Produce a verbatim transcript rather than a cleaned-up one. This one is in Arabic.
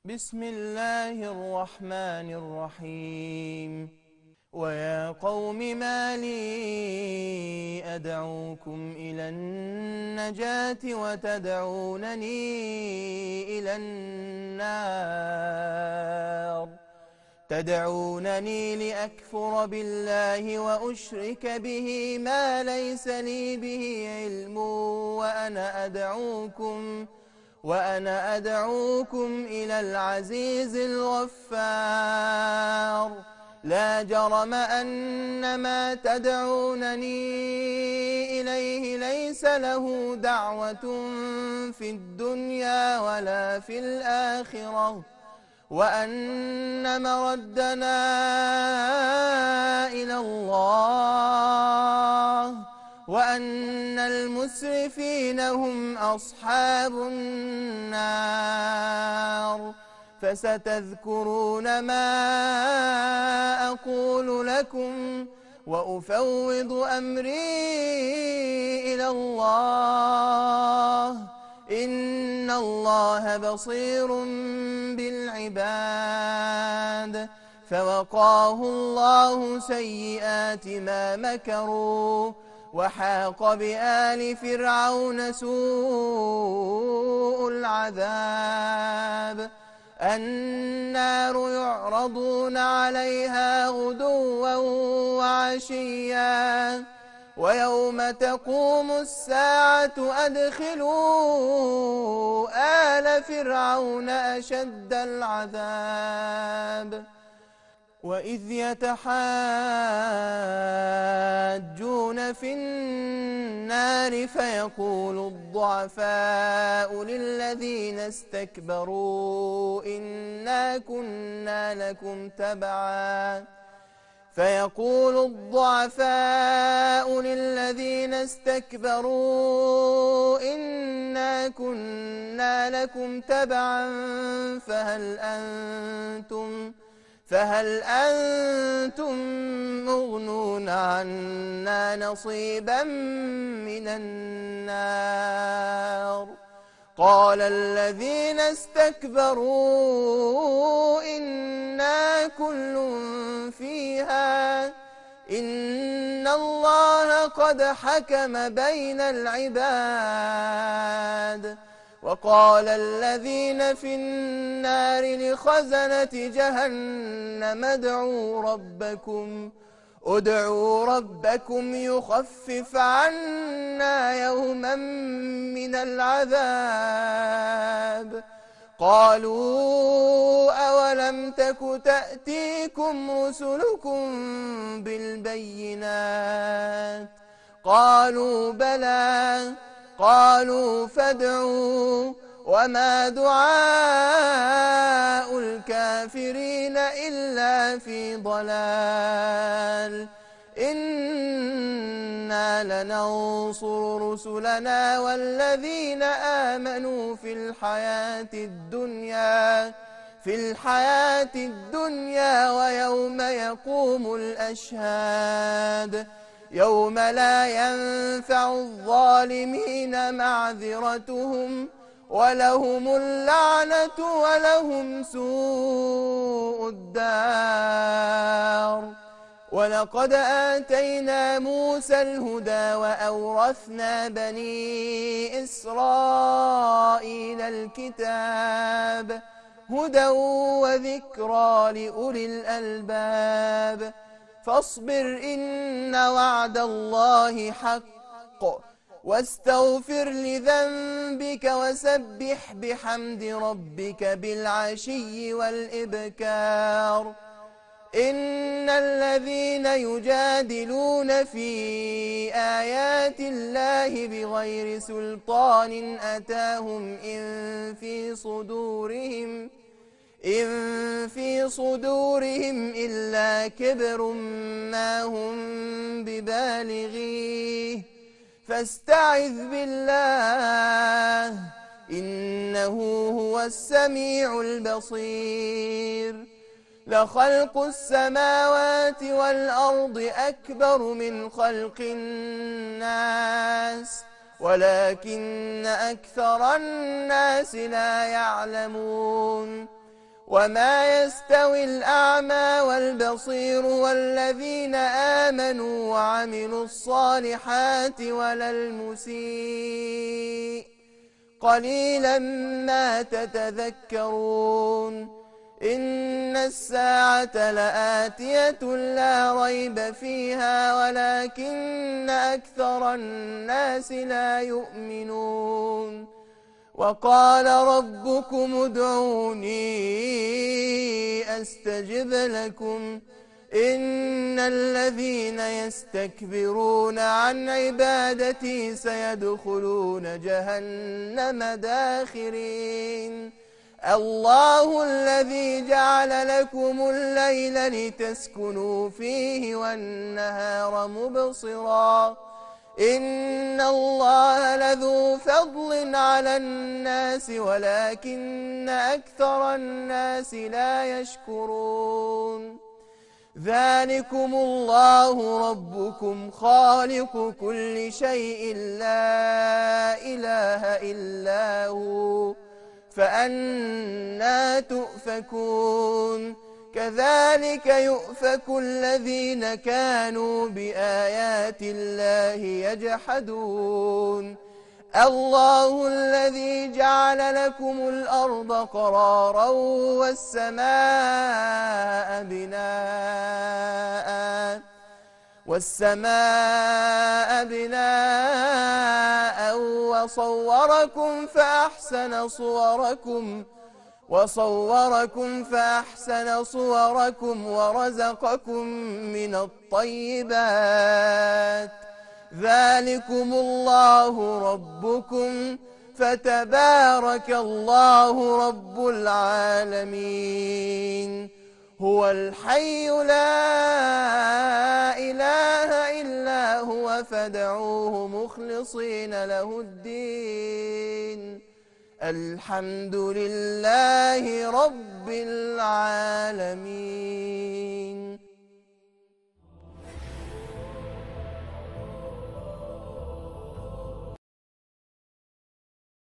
بسم الله الرحمن الرحيم ويا قوم ما لي أدعوكم إلى النجاة وتدعونني إلى النار تدعونني لأكفر بالله وأشرك به ما ليس لي به علم وأنا أدعوكم وأنا أدعوكم إلى العزيز الغفار لا جرم أن ما تدعونني إليه ليس له دعوة في الدنيا ولا في الآخرة وأن مردنا إلى الله وأن المسرفين هم أصحاب النار فستذكرون ما أقول لكم وأفوض أمري إلى الله إن الله بصير بالعباد فوقاه الله سيئات ما مكروا وحاق بآل فرعون سوء العذاب النار يعرضون عليها غدوا وعشيا ويوم تقوم الساعة أدخلوا آل فرعون أشد العذاب وإذ يتحاجون في النار فيقول الضعفاء للذين استكبروا إنا كنا لكم تبعا فيقول الضعفاء للذين استكبروا إنا كنا لكم تبعا فهل أنتم فهل أنتم مغنون عنا نصيبا من النار قال الذين استكبروا إنا كل فيها إن الله قد حكم بين العباد وقال الذين في النار لخزنة جهنم ادعوا ربكم ادعوا ربكم يخفف عنا يوما من العذاب قالوا أولم تك تأتيكم رسلكم بالبينات قالوا بلى قالوا فادعوا وما دعاء الكافرين إلا في ضلال إنا لننصر رسلنا والذين آمنوا في الحياة الدنيا في الحياة الدنيا ويوم يقوم الأشهاد يوم لا ينفع الظالمين معذرتهم ولهم اللعنة ولهم سوء الدار ولقد آتينا موسى الهدى وأورثنا بني إسرائيل الكتاب هدى وذكرى لأولي الألباب فاصبر إن وعد الله حق واستغفر لذنبك وسبح بحمد ربك بالعشي والإبكار إن الذين يجادلون في آيات الله بغير سلطان أتاهم إن في صدورهم إن في صدورهم إلا كبر ما هم ببالغيه فاستعذ بالله إنه هو السميع البصير لخلق السماوات والأرض أكبر من خلق الناس ولكن أكثر الناس لا يعلمون وما يستوي الأعمى والبصير والذين آمنوا وعملوا الصالحات ولا المسيء قليلا ما تتذكرون إن الساعة لآتية لا ريب فيها ولكن أكثر الناس لا يؤمنون وقال ربكم ادعوني أستجب لكم إن الذين يستكبرون عن عبادتي سيدخلون جهنم داخرين الله الذي جعل لكم الليل لتسكنوا فيه والنهار مبصرا إن الله لذو فضل على الناس ولكن أكثر الناس لا يشكرون ذلكم الله ربكم خالق كل شيء لا إله إلا هو فأنى تؤفكون كذلك يؤفك الذين كانوا بآيات الله يجحدون الله الذي جعل لكم الأرض قرارا والسماء بناء والسماء بناء وصوركم فأحسن صوركم وصوركم فأحسن صوركم ورزقكم من الطيبات ذلكم الله ربكم فتبارك الله رب العالمين هو الحي لا إله إلا هو فادعوه مخلصين له الدين الحمد لله رب العالمين.